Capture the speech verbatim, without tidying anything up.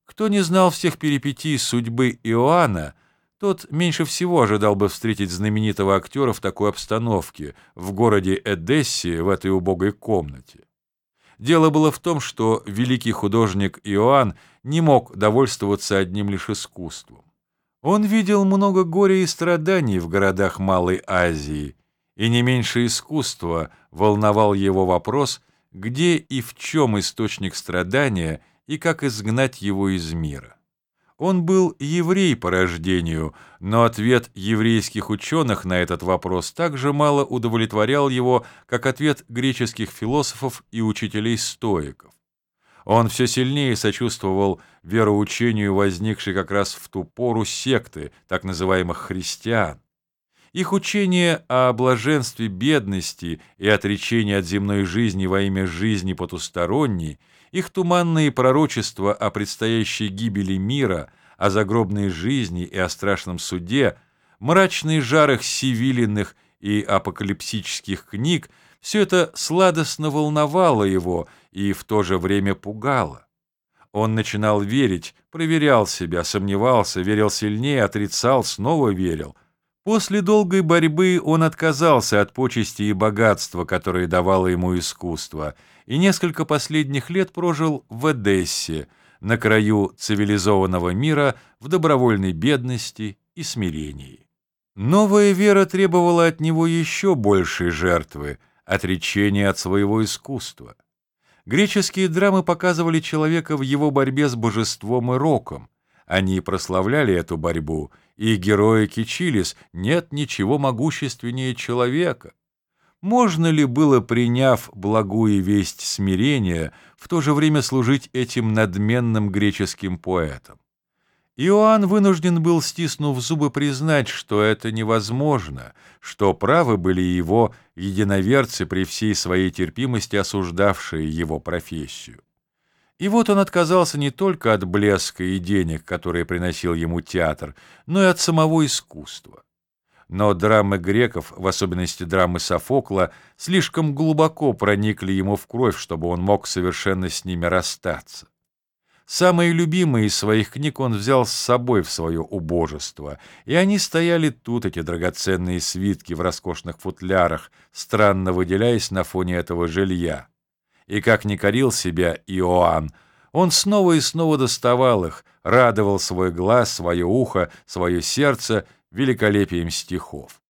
Кто не знал всех перипетий судьбы Иоанна, тот меньше всего ожидал бы встретить знаменитого актера в такой обстановке, в городе Эдессе, в этой убогой комнате. Дело было в том, что великий художник Иоанн не мог довольствоваться одним лишь искусством. Он видел много горя и страданий в городах Малой Азии, и не меньше искусства волновал его вопрос, где и в чем источник страдания и как изгнать его из мира. Он был еврей по рождению, но ответ еврейских ученых на этот вопрос так же мало удовлетворял его, как ответ греческих философов и учителей-стоиков. Он все сильнее сочувствовал вероучению, возникшей как раз в ту пору секты, так называемых христиан. Их учение о блаженстве бедности и отречении от земной жизни во имя жизни потусторонней, их туманные пророчества о предстоящей гибели мира, о загробной жизни и о страшном суде, мрачный жар их сивилиных и апокалипсических книг — все это сладостно волновало его и в то же время пугало. Он начинал верить, проверял себя, сомневался, верил сильнее, отрицал, снова верил. После долгой борьбы он отказался от почести и богатства, которые давало ему искусство, и несколько последних лет прожил в Эдессе, на краю цивилизованного мира, в добровольной бедности и смирении. Новая вера требовала от него еще большей жертвы, отречения от своего искусства. Греческие драмы показывали человека в его борьбе с божеством и роком. Они прославляли эту борьбу, и герои кичились: нет ничего могущественнее человека. Можно ли было, приняв благую весть смирения, в то же время служить этим надменным греческим поэтам? Иоанн вынужден был, стиснув зубы, признать, что это невозможно, что правы были его единоверцы при всей своей терпимости, осуждавшие его профессию. И вот он отказался не только от блеска и денег, которые приносил ему театр, но и от самого искусства. Но драмы греков, в особенности драмы Софокла, слишком глубоко проникли ему в кровь, чтобы он мог совершенно с ними расстаться. Самые любимые из своих книг он взял с собой в свое убожество, и они стояли тут, эти драгоценные свитки в роскошных футлярах, странно выделяясь на фоне этого жилья. И как ни корил себя Иоанн, он снова и снова доставал их, радовал свой глаз, свое ухо, свое сердце великолепием стихов.